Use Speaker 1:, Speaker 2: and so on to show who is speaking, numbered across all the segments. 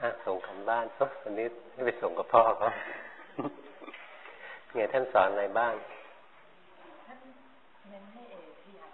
Speaker 1: ส่งกันบ้านวันนี้ให้ไปส่งกับพ่อเขาไงท่านสอนอะไรบ้างท่านเน้นให้ขยั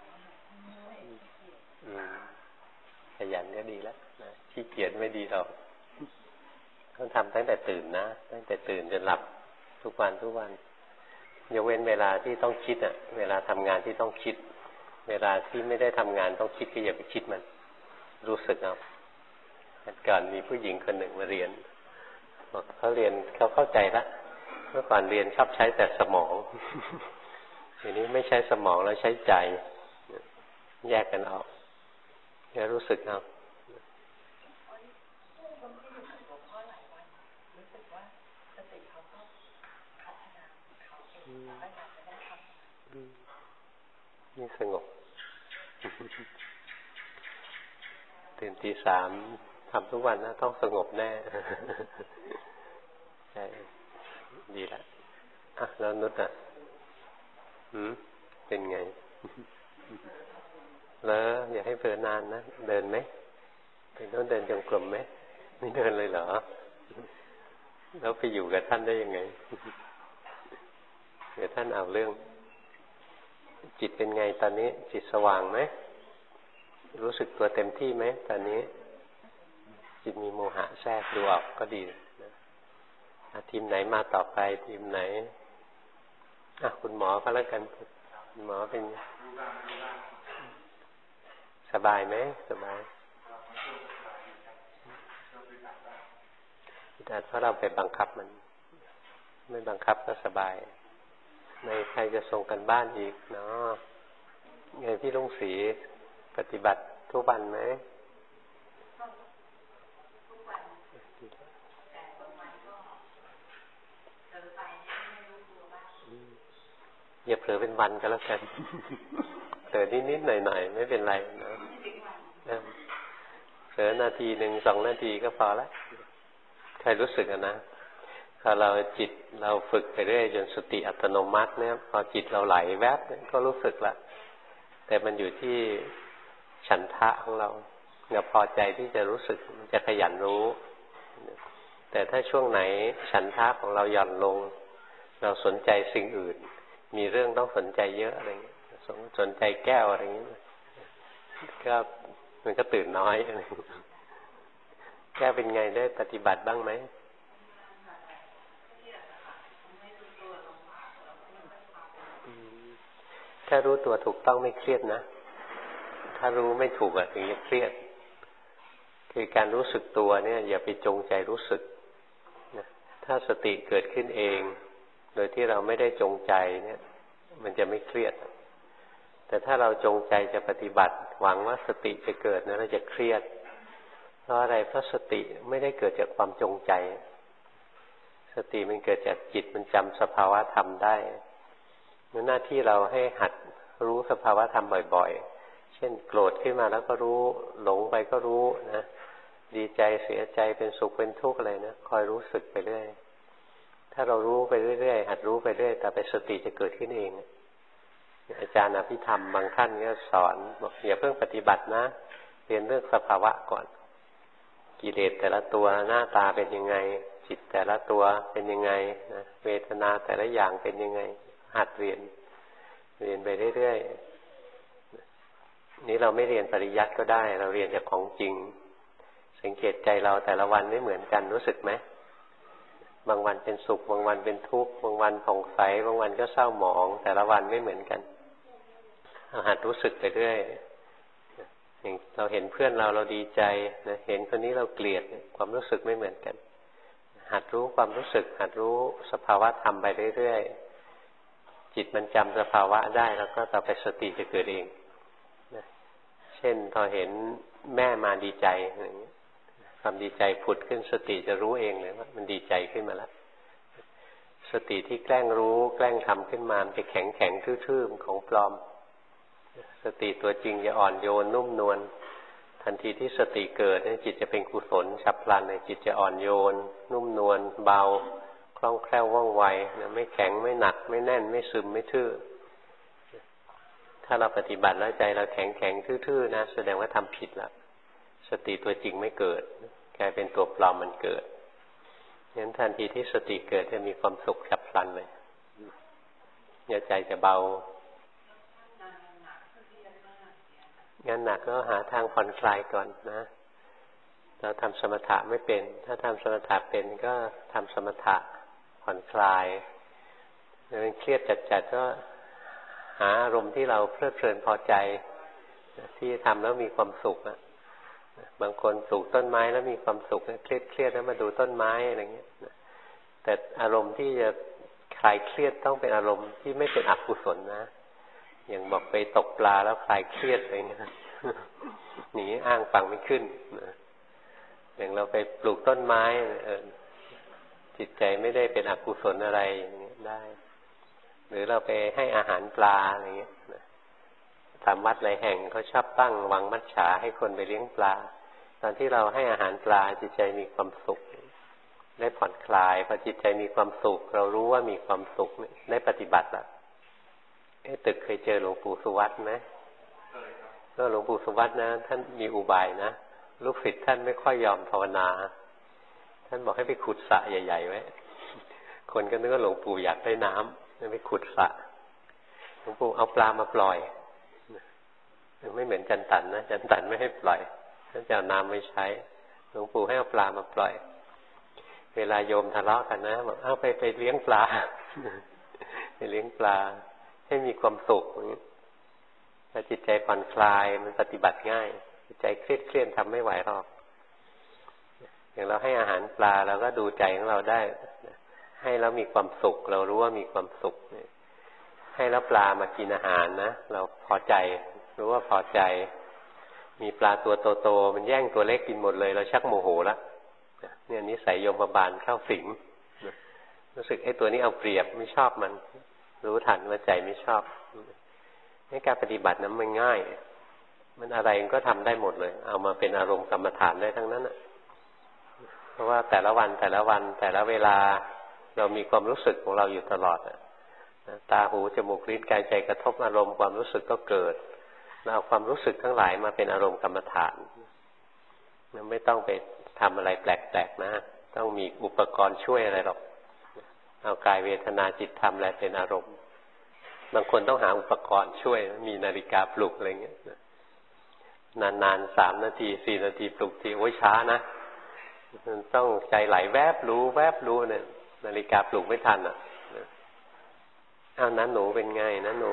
Speaker 1: นขยันก็ดีแล้วนะขี้เกียจไม่ดีหรอกต้องทำตั้งแต่ตื่นนะตั้งแต่ตื่นจนหลับทุกวันยกเว้นเวลาที่ต้องคิดเวลาทำงานที่ต้องคิดเวลาที่ไม่ได้ทำงานต้องคิดก็อย่าไปคิดมันรู้สึกเอาก่อนมีผู้หญิงคนหนึ่งมาเรียนบอกเขาเรียนเขาเข้าใจละเมื่อก่อนเรียนชอบใช้แต่สมองทีนี้ไม่ใช้สมองแล้วใช้ใจแยกกันออกแล้วรู้สึกเอานี่สงบตื่นตี 3ทำทุกวันนะต้องสงบแน่ใช่ดีละแล้วนุชเป็นไงแล้วอย่าให้เผลอนานนะเดินไหมเป็นต้องเดินจงกรมไหมไม่เดินเลยเหรอแล้วไปอยู่กับท่านได้ยังไงเดี๋ยวท่านเอาเรื่องจิตเป็นไงตอนนี้จิตสว่างไหมรู้สึกตัวเต็มที่ไหมตอนนี้จิตมีโมหะแทรกดูออกก็ดีนะทีมไหนมาต่อไปทีมไหนคุณหมอก็แล้วกันคุณหมอเป็นสบายไหมสบายแต่ถ้าเราไปบังคับมันไม่บังคับก็สบายในใครจะส่งกันบ้านอีกเนาะไงพี่ลุงศรีปฏิบัติทุกวันไหมอย่าเผลอเป็นวันก็แล้วกันเผลอนิดๆหน่อยๆไม่เป็นไรนะเผลอนาทีหนึ่ง2 นาทีก็พอละใครรู้สึกนะพอเราจิตเราฝึกไปเรื่อยจนสติอัตโนมัติเนี่ยพอจิตเราไหลแวบก็รู้สึกละแต่มันอยู่ที่ฉันทะของเราพอใจที่จะรู้สึกมันจะขยันรู้แต่ถ้าช่วงไหนฉันทะของเราหย่อนลงเราสนใจสิ่งอื่นมีเรื่องต้องสนใจเยอะอะไรเงี้ยสนใจแก้วอะไรเงี้ยก็มันก็ตื่นน้อยแก้วเป็นไงได้ปฏิบัติบ้างไหมถ้ารู้ตัวถูกต้องไม่เครียดนะถ้ารู้ไม่ถูกถึงจะเครียดคือการรู้สึกตัวเนี่ยอย่าไปจงใจรู้สึกนะถ้าสติเกิดขึ้นเองโดยที่เราไม่ได้จงใจเนี่ยมันจะไม่เครียดแต่ถ้าเราจงใจจะปฏิบัติหวังว่าสติจะเกิดนะเราจะเครียดเพราะอะไรเพราะสติไม่ได้เกิดจากความจงใจสติมันเกิดจากจิตมันจำสภาวะธรรมได้หน้าที่เราให้หัดรู้สภาวะธรรมบ่อยๆเช่นโกรธขึ้นมาแล้วก็รู้หลงไปก็รู้นะดีใจเสียใจเป็นสุขเป็นทุกข์อะไรนะคอยรู้สึกไปเรื่อยถ้าเรารู้ไปเรื่อยๆหัดรู้ไปเรื่อยแต่ไปสติจะเกิดขึ้นเองอาจารย์อภิธรรมบางท่านก็สอนบอกอย่าเพิ่งปฏิบัตินะเรียนเรื่องสภาวะก่อนกิเลสแต่ละตัวหน้าตาเป็นยังไงจิตแต่ละตัวเป็นยังไงนะเวทนาแต่ละอย่างเป็นยังไงหัดเรียนไปเรื่อยๆนี้เราไม่เรียนปริยัติก็ได้เราเรียนจากของจริงสังเกตใจเราแต่ละวันไม่เหมือนกันรู้สึกไหมบางวันเป็นสุขบางวันเป็นทุกข์บางวันผ่องใสบางวันก็เศร้าหมองแต่ละวันไม่เหมือนกันหัดรู้สึกไปเรื่อยอย่างเราเห็นเพื่อนเราดีใจนะเห็นคนนี้เราเกลียดความรู้สึกไม่เหมือนกันหัดรู้ความรู้สึกหัดรู้สภาวะธรรมไปเรื่อยๆจิตมันจำสภาวะได้แล้วก็ต่อไปสติจะเกิดเองนะเช่นพอเห็นแม่มาดีใจอย่างนี้ความดีใจผุดขึ้นสติจะรู้เองเลยว่ามันดีใจขึ้นมาแล้วสติที่แกล้งรู้แกล้งทำขึ้นมามันจะแข็งทื่อๆของปลอมสติตัวจริงจะอ่อนโยนนุ่มนวลทันทีที่สติเกิดจิตจะเป็นกุศลฉับพลันจิตจะอ่อนโยนนุ่มนวลเบาคล่องแคล่วว่องไวไม่แข็งไม่หนักไม่แน่นไม่ซึมไม่ทื่อถ้าเราปฏิบัติแล้วใจเราแข็งทื่อๆนะแสดงว่าทำผิดแล้วสติตัวจริงไม่เกิดกลายเป็นตัวปลอมมันเกิดงั้นทันทีที่สติเกิดจะมีความสุขฉับพลันเลยใจจะเบางานหนักก็หาทางผ่อนคลายก่อนนะเราทำสมถะไม่เป็นถ้าทำสมถะเป็นก็ทำสมถะผ่อนคลายถ้าเป็นเครียดจัดๆก็หาอารมณ์ที่เราเพลิดเพลินพอใจที่ทำแล้วมีความสุขนะบางคนปลูกต้นไม้แล้วมีความสุขเครียดแล้วมาดูต้นไม้อะไรเงี้ยแต่อารมณ์ที่จะคลายเครียดต้องเป็นอารมณ์ที่ไม่เป็นอกุศลนะอย่างบอกไปตกปลาแล้วคลายเครียดอะไรเงี้ยอย่างนี้อ้างฟังไม่ขึ้นอย่างเราไปปลูกต้นไม้จิตใจไม่ได้เป็นอกุศลอะไรอย่างนี้ได้หรือเราไปให้อาหารปลาอะไรเงี้ยตามวัดหลายแห่งเขาชอบตั้งวังมัจฉาให้คนไปเลี้ยงปลาตอนที่เราให้อาหารปลาจิตใจมีความสุขได้ผ่อนคลายพอจิตใจมีความสุขเรารู้ว่ามีความสุขได้ปฏิบัติแล้วตึกเคยเจอหลวงปู่สุวัตไหมก็หลวงปู่สุวัตนะท่านมีอุบายนะลูกศิษย์ท่านไม่ค่อยยอมภาวนาท่านบอกให้ไปขุดสระใหญ่ๆไว้คนก็นึกว่าหลวงปู่อยากได้น้ำให้ไปขุดสระหลวงปู่เอาปลามาปล่อยไม่เหมือนจันตันนะจันตันไม่ให้ปล่อยท่านจะเอาน้ำไม่ใช้หลวงปู่ให้เอาปลามาปล่อยเวลาโยมทะเลาะกันนะบอกเอาไปเลี้ยงปลาไปเลี้ยงปลาให้มีความสุขอย่างนี้ถ้าจิตใจผ่อนคลายมันปฏิบัติง่ายจิตใจเครียดทำไม่ไหวหรอกอย่างเราให้อาหารปลาเราก็ดูใจของเราได้ให้แล้วมีความสุขเรารู้ว่ามีความสุขให้แล้วปลามากินอาหารนะเราพอใจรู้ว่าพอใจมีปลาตัวโตๆมันแย่งตัวเล็กกินหมดเลยเราชักโมโหแล้วเนี่ยนิสัยโยมบาลเข้าสิงรู้สึกไอ้ตัวนี้เอาเปรียบไม่ชอบมันรู้ทันว่าใจไม่ชอบในการปฏิบัตินั้นมันง่ายมันอะไรก็ทำได้หมดเลยเอามาเป็นอารมณ์กรรมฐานได้ทั้งนั้นเพราะว่าแต่ละวันแต่ละเวลาเรามีความรู้สึกของเราอยู่ตลอดตาหูจมูกลิ้นกายใจกระทบอารมณ์ความรู้สึกก็เกิดเราเอาความรู้สึกทั้งหลายมาเป็นอารมณ์กรรมฐานไม่ต้องไปทำอะไรแปลกๆนะต้องมีอุปกรณ์ช่วยอะไรหรอกเอากายเวทนาจิตธรรมอะไรเป็นอารมณ์บางคนต้องหาอุปกรณ์ช่วยมีนาฬิกาปลุกอะไรเงี้ยนานๆ3 นาที4 นาทีปลุกทีโอ้ยช้านะมันต้องใจไหลแวบรู้เนี่ยนาฬิกาปลุกไม่ทันอ้าวนั้นหนูเป็นไงนะหนู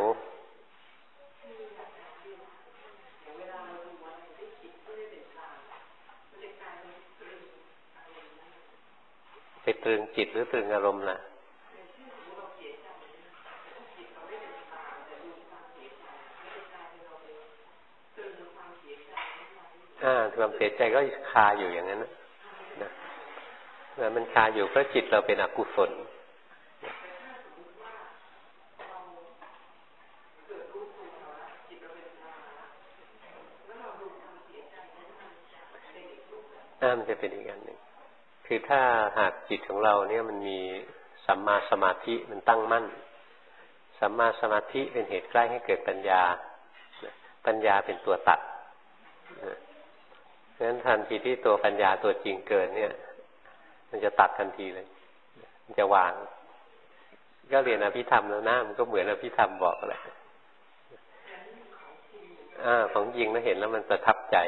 Speaker 1: ไปตรึงจิตหรือตรึงอารมณ์ล่ะความเสียใจก็คาอยู่อย่างนั้นนะแล้วมันคาอยู่เพราะจิตเราเป็นอกุศลมันจะเป็นอีกอย่างหนึ่งคือถ้าหากจิตของเราเนี่ยมันมีสัมมาสมาธิมันตั้งมั่นสัมมาสมาธิเป็นเหตุใกล้ให้เกิดปัญญาปัญญาเป็นตัวตัดเพราะฉะนั้นทันทีที่ตัวปัญญาตัวจริงเกิดเนี่ยมันจะตัดทันทีเลยมันจะวางก็เรียนอภิธรรมแล้วนะมันก็เหมือนอภิธรรมบอกแหละของจริงแล้วเห็นแล้วมันประทับใจ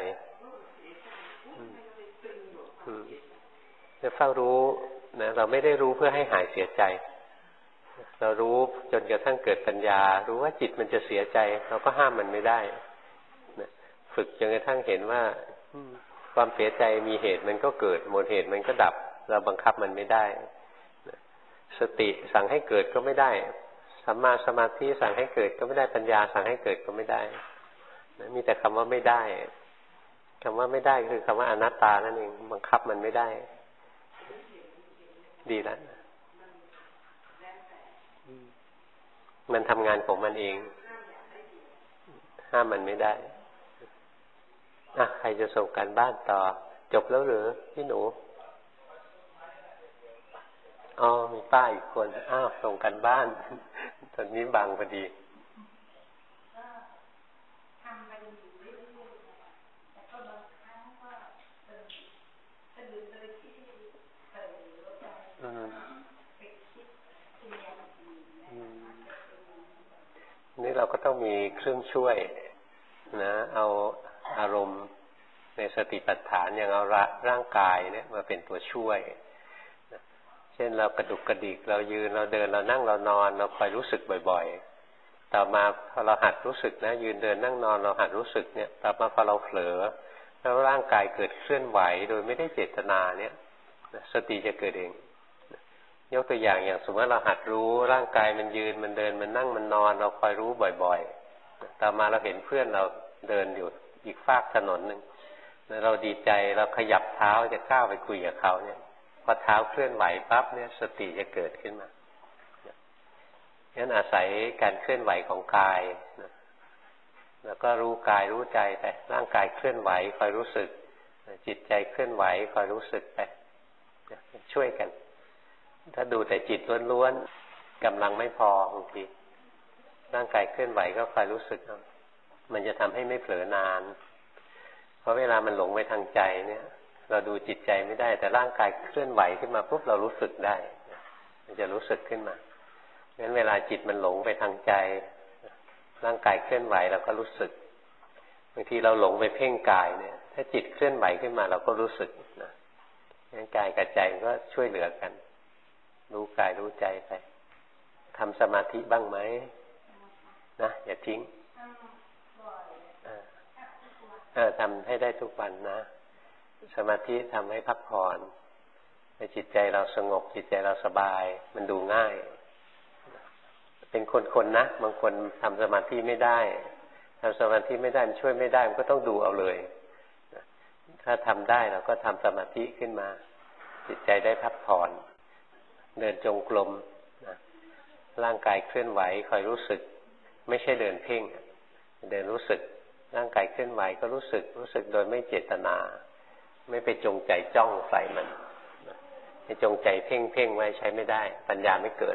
Speaker 1: จะเฝ้ารู้นะเราไม่ได้รู้เพื่อให้หายเสียใจเรารู้จนกระทั่งเกิดปัญญารู้ว่าจิตมันจะเสียใจเราก็ห้ามมันไม่ได้นะฝึกจนกระทั่งเห็นว่าความเสียใจมีเหตุมันก็เกิดหมดเหตุมันก็ดับเราบังคับมันไม่ได้สติสั่งให้เกิดก็ไม่ได้สัมมาสมาธิสั่งให้เกิดก็ไม่ได้ปัญญาสั่งให้เกิดก็ไม่ได้มีแต่คำว่าไม่ได้คำว่าไม่ได้คือคำว่าอนัตตานั่นเองบังคับมันไม่ได้ดีแล้วมันทำงานของมันเองห้ามมันไม่ได้ใครจะส่งการบ้านต่อจบแล้วหรือพี่หนูมีป้าอีกคนส่งการบ้านตอนนี้บังพอดี
Speaker 2: เ
Speaker 1: นี่เราก็ต้องมีเครื่องช่วยนะเอาอารมณ์ในสติปัฏฐานอย่างเอาร่างกายเนี่ยมาเป็นตัวช่วยเช่นเรากระดุกกระดิกเรายืนเราเดินเรานั่งเรานอนเราคอยรู้สึกบ่อยๆต่อมาพอเราหัดรู้สึกนะยืนเดินนั่งนอนเราหัดรู้สึกเนี่ยต่อมาพอเราเผลอแล้วร่างกายเกิดเคลื่อนไหวโดยไม่ได้เจตนาเนี่ยสติจะเกิดเองยกตัวอย่างสมมติเราหัดรู้ร่างกายมันยืนมันเดินมันนั่งมันนอนเราคอยรู้บ่อยๆต่อมาเราเห็นเพื่อนเราเดินอยู่อีกฟากถนนนึงเราดีใจเราขยับเท้าจะก้าวไปคุยกับเขาเนี่ยพอเท้าเคลื่อนไหวปั๊บเนี่ยสติจะเกิดขึ้นมางั้นอาศัยการเคลื่อนไหวของกายแล้วก็รู้กายรู้ใจไปร่างกายเคลื่อนไหวคอยรู้สึกจิตใจเคลื่อนไหวคอยรู้สึกไปช่วยกันถ้าดูแต่จิตล้วนๆกำลังไม่พอบางทีร่างกายเคลื่อนไหวก็คอยรู้สึกมันจะทำให้ไม่เผลอนานเพราะเวลามันหลงไปทางใจเนี่ยเราดูจิตใจไม่ได้แต่ร่างกายเคลื่อนไหวขึ้นมาปุ๊บเรารู้สึกได้มันจะรู้สึกขึ้นมางั้นเวลาจิตมันหลงไปทางใจร่างกายเคลื่อนไหวเราก็รู้สึกบางทีเราหลงไปเพ่งกายเนี่ยถ้าจิตเคลื่อนไหวขึ้นมาเราก็รู้สึกนะงั้นกายกับใจก็ช่วยเหลือกันรู้กายรู้ใจไปทำสมาธิบ้างไหมนะอย่าทิ้งทำให้ได้ทุกวันนะสมาธิทำให้พักผ่อนให้จิตใจเราสงบจิตใจเราสบายมันดูง่ายเป็นคนๆนะบางคนทำสมาธิไม่ได้ทำสมาธิไม่ได้มันช่วยไม่ได้มันก็ต้องดูเอาเลยถ้าทำได้เราก็ทำสมาธิขึ้นมาจิตใจได้พักผ่อนเดินจงกรมนะร่างกายเคลื่อนไหวคอยรู้สึกไม่ใช่เดินเพ่งเดินรู้สึกร่างกายเคลื่อนไหวก็รู้สึกโดยไม่เจตนาไม่ไปจงใจจ้องใส่มันไม่จงใจเพ่งไว้ใช้ไม่ได้ปัญญาไม่เกิด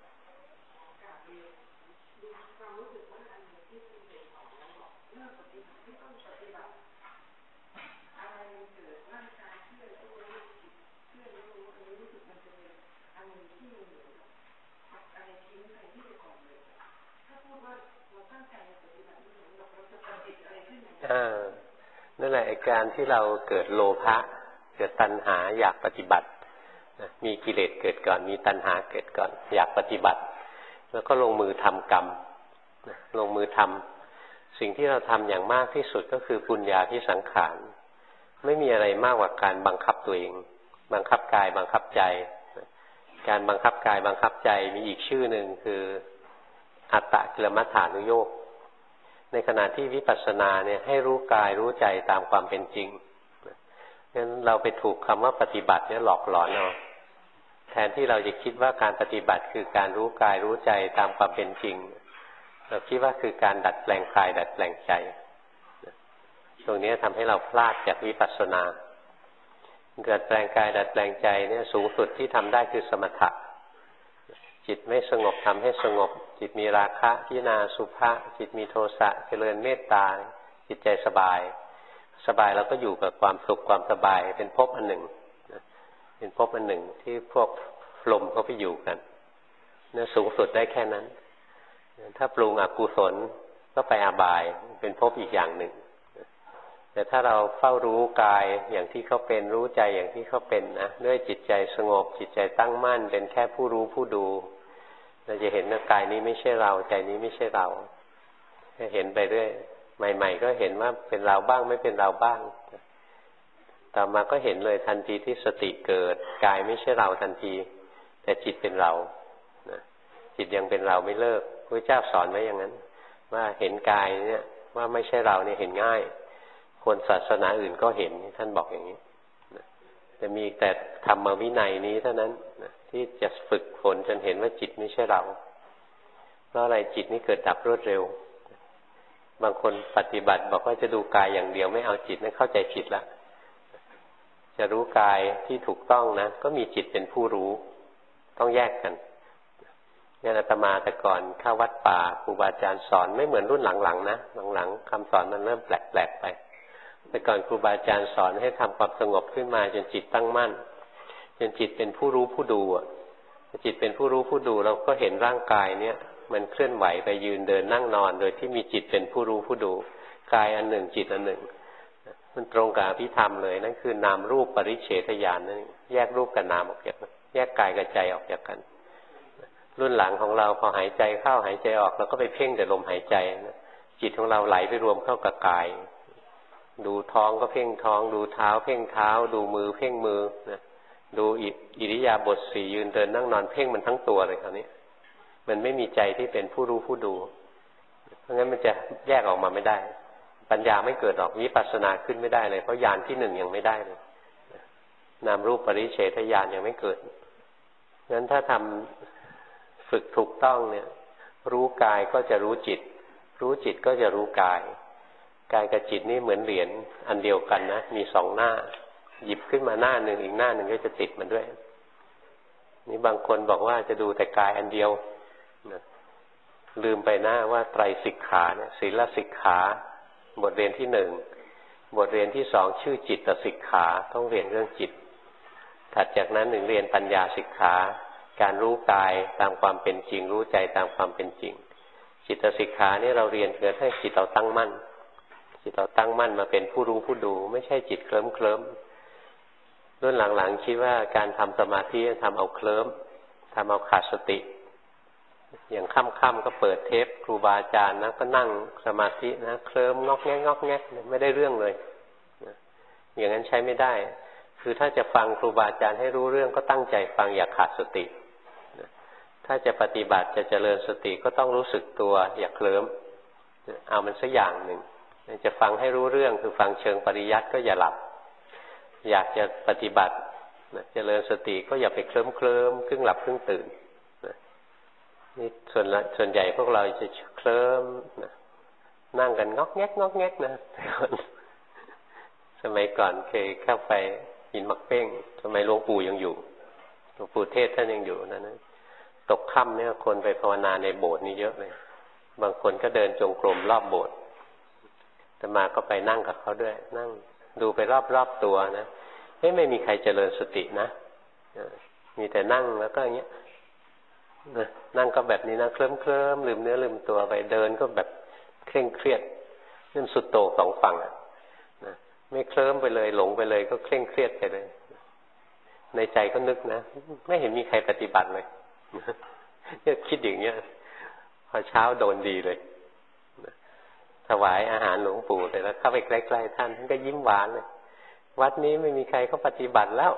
Speaker 1: นั่นแหละอาการที่เราเกิดโลภะเกิดตัณหาอยากปฏิบัติมีกิเลสเกิดก่อนมีตัณหาเกิดก่อนอยากปฏิบัติแล้วก็ลงมือทำกรรมลงมือทำสิ่งที่เราทำอย่างมากที่สุดก็คือปุญญาภิสังขารไม่มีอะไรมากกว่าการบังคับตัวเองบังคับกายบังคับใจการบังคับกายบังคับใจมีอีกชื่อหนึ่งคืออัตตกิลมัฏฐานุโยคในขณะที่วิปัสสนาเนี่ยให้รู้กายรู้ใจตามความเป็นจริงงั้นเราไปถูกคำว่าปฏิบัติเนี่ยหลอกหลอนเอาแทนที่เราจะคิดว่าการปฏิบัติคือการรู้กายรู้ใจตามความเป็นจริงเราคิดว่าคือการดัดแปลงกายดัดแปลงใจตรงนี้ทำให้เราพลาดจากวิปัสสนาดัดแปลงกายดัดแปลงใจเนี่ยสูงสุดที่ทำได้คือสมถะจิตไม่สงบทำให้สงบจิตมีราคะพิจารณาสุภะจิตมีโทสะเจริญเมตตาจิตใจสบายแล้วก็อยู่กับความสุขความสบายเป็นภพอันหนึ่งเป็นภพอันหนึ่งที่พวกลมเขาไปอยู่กันเนี่ยสูงสุดได้แค่นั้นถ้าปรุงอกุศลก็ไปอบายเป็นภพอีกอย่างหนึ่งแต่ถ้าเราเฝ้ารู้กายอย่างที่เขาเป็นรู้ใจอย่างที่เขาเป็นนะด้วยจิตใจสงบจิตใจตั้งมั่นเป็นแค่ผู้รู้ผู้ดูเราจะเห็นว่ากายนี้ไม่ใช่เราใจนี้ไม่ใช่เราเห็นไปเรื่อยใหม่ๆก็เห็นว่าเป็นเราบ้างไม่เป็นเราบ้างต่อมาก็เห็นเลยทันทีที่สติเกิดกายไม่ใช่เราทันทีแต่จิตเป็นเราจิตยังเป็นเราไม่เลิกพระเจ้าสอนไว้อย่างนั้นว่าเห็นกายเนี่ยว่าไม่ใช่เราเนี่ยเห็นง่ายคนศาสนาอื่นก็เห็นท่านบอกอย่างนี้จะมีแต่ธรรมวินัยนี้เท่านั้นที่จะฝึกฝนจนเห็นว่าจิตไม่ใช่เราเพราะอะไรจิตนี้เกิดดับรวดเร็วบางคนปฏิบัติบอกว่าจะดูกายอย่างเดียวไม่เอาจิตนั่นเข้าใจผิดละจะรู้กายที่ถูกต้องนะก็มีจิตเป็นผู้รู้ต้องแยกกันเนี่ยอาตมาแต่ก่อนเข้าวัดป่าครูบาอาจารย์สอนไม่เหมือนรุ่นหลังๆนะหลังๆคำสอนมันเริ่มแปลกๆไปแต่ก่อนครูบาอาจารย์สอนให้ทำความสงบขึ้นมาจนจิตตั้งมั่นจนจิตเป็นผู้รู้ผู้ดูจิตเป็นผู้รู้ผู้ดูเราก็เห็นร่างกายเนี่ยมันเคลื่อนไหวไปยืนเดินนั่งนอนโดยที่มีจิตเป็นผู้รู้ผู้ดูกายอันหนึ่งจิตอันหนึ่งมันตรงกับอภิธรรมเลยนั่นคือนามรูปปริเฉทญาณนั่นแยกรูปกับนามออกจากกันแยกกายกับใจออกจากกันรุ่นหลังของเราพอหายใจเข้าหายใจออกเราก็ไปเพ่งแต่ลมหายใจนะจิตของเราไหลไปรวมเข้ากับกายดูท้องก็เพ่งท้องดูเท้าเพ่งเท้าดูมือเพ่งมือนะดูอิริยาบถสี่ยืนเดินนั่งนอนเพ่งมันทั้งตัวเลยคราวนี้มันไม่มีใจที่เป็นผู้รู้ผู้ดูเพราะงั้นมันจะแยกออกมาไม่ได้ปัญญาไม่เกิดหรอกวิปัสสนาขึ้นไม่ได้เลยเพราะญาณที่หนึ่งยังไม่ได้เลยนามรูปปริเฉทญาณยังไม่เกิดงั้นถ้าทำฝึกถูกต้องเนี่ยรู้กายก็จะรู้จิตรู้จิตก็จะรู้กายกายกับจิตนี่เหมือนเหรียญอันเดียวกันนะมีสองหน้าหยิบขึ้นมาหน้าหนึ่งอีกหน้าหนึ่งก็จะติดมันด้วยนี่บางคนบอกว่าจะดูแต่กายอันเดียวนะลืมไปนะว่าไตรสิกขาเนี่ยศีลสิกขาบทเรียนที่หนึ่งบทเรียนที่สองชื่อจิตสิกขาต้องเรียนเรื่องจิตถัดจากนั้นหนึ่งเรียนปัญญาสิกขาการรู้กายตามความเป็นจริงรู้ใจตามความเป็นจริงจิตสิกขานี่เราเรียนเพื่อให้จิตเราตั้งมั่นจิตเราตั้งมั่นมาเป็นผู้รู้ผู้ดูไม่ใช่จิตเคลิ้มรุ่นหลังๆคิดว่าการทำสมาธิทำเอาเคลิ้มทำเอาขาดสติอย่างค่ำๆก็เปิดเทปครูบาอาจารย์นะก็นั่งสมาธินะเคลิ้มงอกแงกงอกแงกไม่ได้เรื่องเลยอย่างนั้นใช้ไม่ได้คือถ้าจะฟังครูบาอาจารย์ให้รู้เรื่องก็ตั้งใจฟังอย่าขาดสติถ้าจะปฏิบัติจะเจริญสติก็ต้องรู้สึกตัวอย่าเคลิ้มเอามันสักอย่างหนึ่งจะฟังให้รู้เรื่องคือฟังเชิงปริยัติก็อย่าหลับอยากจะปฏิบัติเจริญสติก็อย่าไปเคลิ้มครึ่งหลับครึ่งตื่นนี่ส่วนใหญ่พวกเราจะเคลิ้มนั่งกันงอกแงกงอกแงกนะสมัยก่อนเคยเข้าไปหินมักเป้งสมัยหลวงปู่ยังอยู่หลวงปู่เทศท่านยังอยู่นั่นนะตกค่ำเนี่ยคนไปภาวนาในโบสถ์นี่เยอะเลยบางคนก็เดินจงกรมรอบโบสถ์อาตมาก็ไปนั่งกับเขาด้วยนั่งดูไปรอบๆตัวนะไม่มีใครเจริญสตินะมีแต่นั่งแล้วก็อย่างเงี้ยนั่งก็แบบนี้นะเคลิ้มลืมเนื้อลืมตัวไปเดินก็แบบเคร่งเครียดนั่นสุดโต่งสองฝั่งนะไม่เคลิ้มไปเลยหลงไปเลยก็เคร่งเครียดไปเลยในใจก็นึกนะไม่เห็นมีใครปฏิบัติเลยเนี่ยคิดอย่างเงี้ยพอเช้าโดนดีเลยถวายอาหารหลวงปู่แต่แล้วเข้าไปใกล้ๆท่านก็ยิ้มหวานเลยวัดนี้ไม่มีใครเขาปฏิบัติแล้ว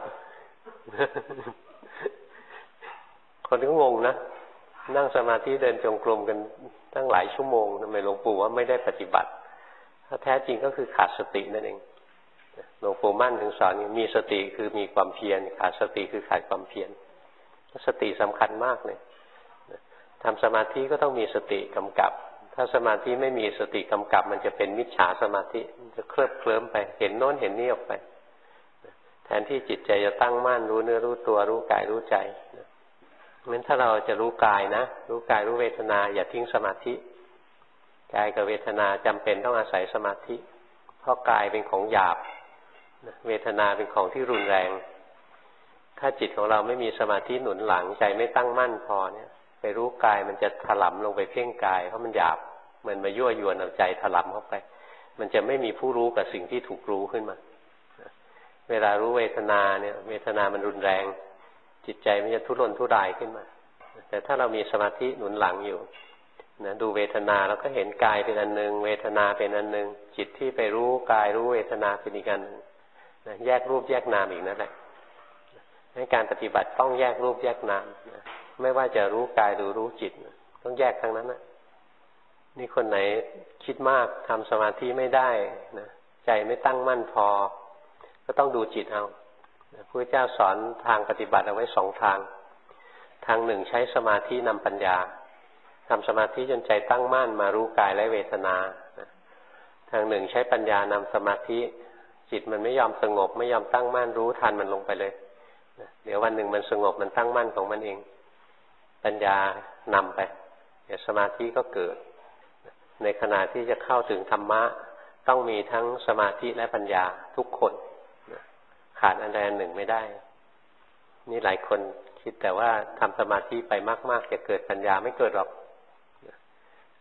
Speaker 1: คนก็งงนะนั่งสมาธิเดินจงกรมกันตั้งหลายชั่วโมงทำไมหลวงปู่ว่าไม่ได้ปฏิบัติถ้าแท้จริงก็คือขาดสตินั่นเองหลวงปู่มั่นถึงสอนมีสติคือมีความเพียรขาดสติคือขาดความเพียรสติสำคัญมากเลยทำสมาธิก็ต้องมีสติกำกับถ้าสมาธิไม่มีสติกำกับมันจะเป็นมิจฉาสมาธิมันจะเคลิ้มไปเห็นโน้นเห็นนี่ออกไปแทนที่จิตใจจะตั้งมั่นรู้เนื้อรู้ตัวรู้กายรู้ใจงั้นถ้าเราจะรู้กายนะรู้กายรู้เวทนาอย่าทิ้งสมาธิกายกับเวทนาจำเป็นต้องอาศัยสมาธิเพราะกายเป็นของหยาบเวทนาเป็นของที่รุนแรงถ้าจิตของเราไม่มีสมาธิหนุนหลังใจไม่ตั้งมั่นพอเนี่ยไปรู้กายมันจะถลำลงไปเพ่งกายเพราะมันหยาบมันมายั่วยวนเอาใจถลำเข้าไปมันจะไม่มีผู้รู้กับสิ่งที่ถูกรู้ขึ้นมาเวลารู้เวทนาเนี่ยเวทนามันรุนแรงจิตใจมันจะทุรนทุรายขึ้นมาแต่ถ้าเรามีสมาธิหนุนหลังอยู่นะดูเวทนาแล้วก็เห็นกายเป็นอันนึงเวทนาเป็นอันนึงจิตที่ไปรู้กายรู้เวทนาเป็นอีกอันนะแยกรูปแยกนามอีกนั่นแหละในการปฏิบัติต้องแยกรูปแยกนามนะไม่ว่าจะรู้กายหรือรู้จิตต้องแยกทั้งนั้นนะนี่คนไหนคิดมากทำสมาธิไม่ได้นะใจไม่ตั้งมั่นพอก็ต้องดูจิตเอาพระพุทธเจ้าสอนทางปฏิบัติเอาไว้สองทางทางหนึ่งใช้สมาธินำปัญญาทำสมาธิจนใจตั้งมั่นมารู้กายและเวทนาทางหนึ่งใช้ปัญญานำสมาธิจิตมันไม่ยอมสงบไม่ยอมตั้งมั่นรู้ทันมันลงไปเลยเดี๋ยววันหนึ่งมันสงบมันตั้งมั่นของมันเองปัญญานำไปเดี๋ยวสมาธิก็เกิดในขณะที่จะเข้าถึงธรรมะต้องมีทั้งสมาธิและปัญญาทุกคนขาดอันใดอันหนึ่งไม่ได้นี่หลายคนคิดแต่ว่าทำสมาธิไปมากๆจะเกิดปัญญาไม่เกิดหรอก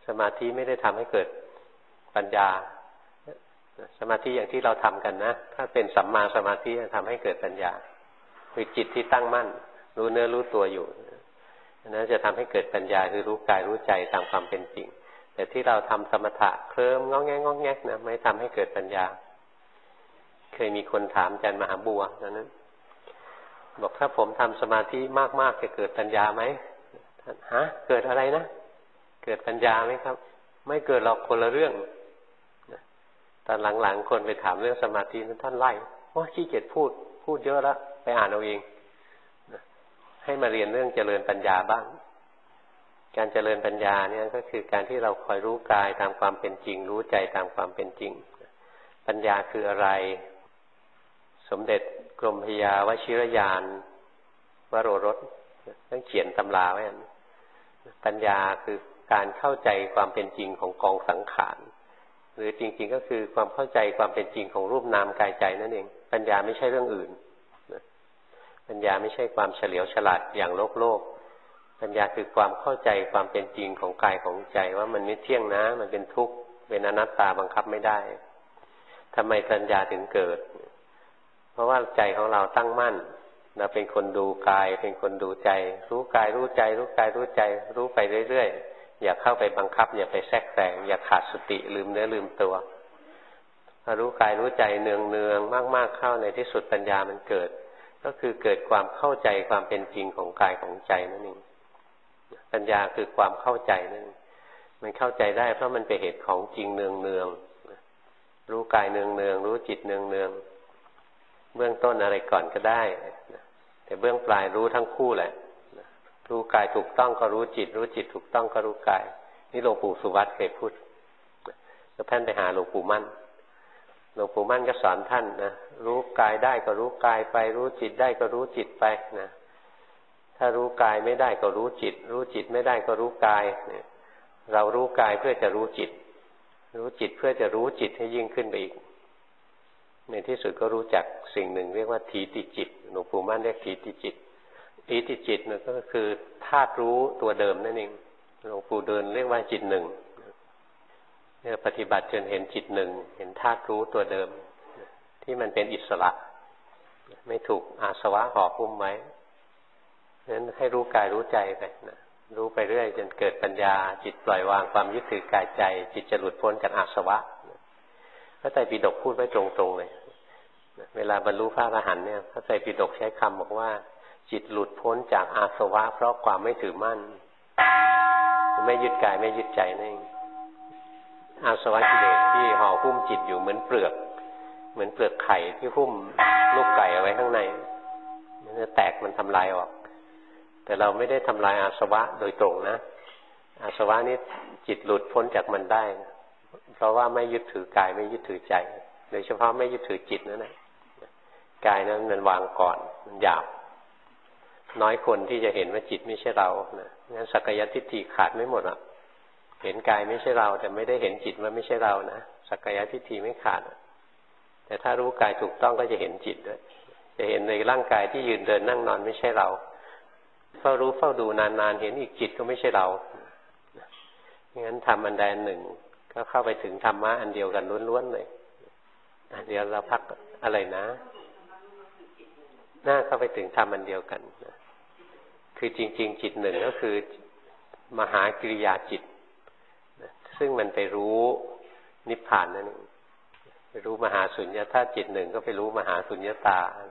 Speaker 1: สมาธิไม่ได้ทำให้เกิดปัญญาสมาธิอย่างที่เราทำกันนะถ้าเป็นสัมมาสมาธิจะทำให้เกิดปัญญาคือจิตที่ตั้งมั่นรู้เนื้อรู้ตัวอยู่นั้นจะทำให้เกิดปัญญาคือรู้กายรู้ใจตามความเป็นจริงแต่ที่เราทำสมถะเคลิ้มงอแงงอแงกนะไม่ทำให้เกิดปัญญาเคยมีคนถามอาจารย์มหาบัวนั้นบอกถ้าผมทำสมาธิมากๆจะเกิดปัญญาไหมฮะเกิดอะไรนะเกิดปัญญาไหมครับไม่เกิดหรอกคนละเรื่องตอนหลังๆคนไปถามเรื่องสมาธินั้นท่านไล่ว่าขี้เกียจพูดเยอะแล้วไปอ่านเอาเองให้มาเรียนเรื่องเจริญปัญญาบ้างการเจริญปัญญาเนี่ยก็คือการที่เราคอยรู้กายตามความเป็นจริงรู้ใจตามความเป็นจริงปัญญาคืออะไรสมเด็จกรมพยาวชิรยานวโรรสต้องเขียนตำราไว้ปัญญาคือการเข้าใจความเป็นจริงของกองสังขารหรือจริงๆก็คือความเข้าใจความเป็นจริงของรูปนามกายใจนั่นเองปัญญาไม่ใช่เรื่องอื่นปัญญาไม่ใช่ความเฉลียวฉลาดอย่างโลกปัญญาคือความเข้าใจความเป็นจริงของกายของใจว่ามันไม่เที่ยงนะมันเป็นทุกข์เป็นอนัตตาบังคับไม่ได้ทำไมปัญญาถึงเกิดเพราะว่าใจของเราตั้งมั่นเราเป็นคนดูกายเป็นคนดูใจรู้กายรู้ใจรู้กายรู้ใจรู้ไปเรื่อยๆอย่าเข้าไปบังคับอย่าไปแทรกแซงอย่าขาดสติลืมเนื้อลืมตัวพอรู้กายรู้ใจเนืองๆมากๆเข้าในที่สุดปัญญามันเกิดก็คือเกิดความเข้าใจความเป็นจริงของกายของใจนั่นเองปัญญาคือความเข้าใจนั่นมันเข้าใจได้เพราะมันเป็นเหตุของจริงเนืองๆรู้กายเนืองๆรู้จิตเนืองๆเบื้องต้นอะไรก่อนก็ได้แต่เบื้องปลายรู้ทั้งคู่แหละรู้กายถูกต้องก็รู้จิตรู้จิตถูกต้องก็รู้กายนี่หลวงปู่สุวัตเคยพูดแล้วท่านไปหาหลวงปู่มั่นหลวงปู่มั่นก็สอนท่านนะรู้กายได้ก็รู้กายไปรู้จิตได้ก็รู้จิตไปนะถ้ารู้กายไม่ได้ก็รู้จิตรู้จิตไม่ได้ก็รู้กายเนี่ยเรารู้กายเพื่อจะรู้จิตรู้จิตเพื่อจะรู้จิตให้ยิ่งขึ้นไปอีกในที่สุดก็รู้จักสิ่งหนึ่งเรียกว่าถีติจิตหลวงปู่มั่นเรียกถีติจิตถีติจิตเนี่ยก็คือธาตุรู้ตัวเดิมนั่นเองหลวงปู่เดินเรียกว่าจิตหนึ่งเนี่ยปฏิบัติจนเห็นจิตหนึ่งเห็นธาตุรู้ตัวเดิมที่มันเป็นอิสระไม่ถูกอาสวะห่อหุ้มไว้นั้นให้รู้กายรู้ใจไปนะรู้ไปเรื่อยจนเกิดปัญญาจิตปล่อยวางความยึดถือกายใจจิตจะหลุดพ้นจากอาสวะพระไตรปิฎกพูดไว้ตรงๆเลยเวลาบรรลุพระอรหันต์เนี่ยพระไตรปิฎกใช้คำบอกว่าจิตหลุดพ้นจากอาสวะเพราะความไม่ถือมั่นไม่ยึดกายไม่ยึดใจนั่นเองอาสวะกิเลสที่ห่อหุ้มจิตอยู่เหมือนเปลือกไข่ที่หุ้มลูกไก่เอาไว้ข้างในมันจะแตกมันทำลายออกแต่เราไม่ได้ทำลายอาสวะโดยตรงนะอาสวะนี้จิตหลุดพ้นจากมันได้เพราะว่าไม่ยึดถือกายไม่ยึดถือใจโดยเฉพาะไม่ยึดถือจิตนั่นแหละกายนั้นมันวางก่อนมันหยาบน้อยคนที่จะเห็นว่าจิตไม่ใช่เรานะงั้นสักกายทิฏฐิขาดไม่หมดอ่ะเห็นกายไม่ใช่เราแต่ไม่ได้เห็นจิตว่าไม่ใช่เรานะสักกายทิฏฐิไม่ขาดแต่ถ้ารู้กายถูกต้องก็จะเห็นจิตด้วยจะเห็นในร่างกายที่ยืนเดินนั่งนอนไม่ใช่เราเฝ้ารู้เฝ้าดูนานๆเห็นอีกจิตก็ไม่ใช่เรางั้นทำอันใดอันหนึ่งก็เข้าไปถึงธรรมะอันเดียวกันล้วนๆเลยเดี๋ยวเราพักอะไรนะน่าเข้าไปถึงธรรมอันเดียวกันนะคือจริงๆจิตหนึ่งก็คือมหากิริยาจิตนะซึ่งมันไปรู้นิพพานนั่นเองไปรู้มหาสุญญตาจิตหนึ่งก็ไปรู้มหาสุญญตาอะไร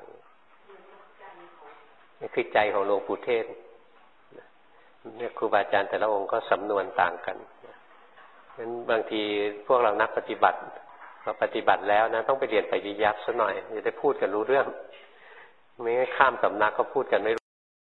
Speaker 1: นี่คือใจของหลวงปู่เทศเนี่ยครูบาอาจารย์แต่ละองค์ก็สำนวนต่างกันงั้นบางทีพวกเรานักปฏิบัติพอปฏิบัติแล้วนะต้องไปเรียนปริยัติซะหน่อยจะได้พูดกันรู้เรื่องไม่งั้นข้ามสำนักก็พูดกันไม่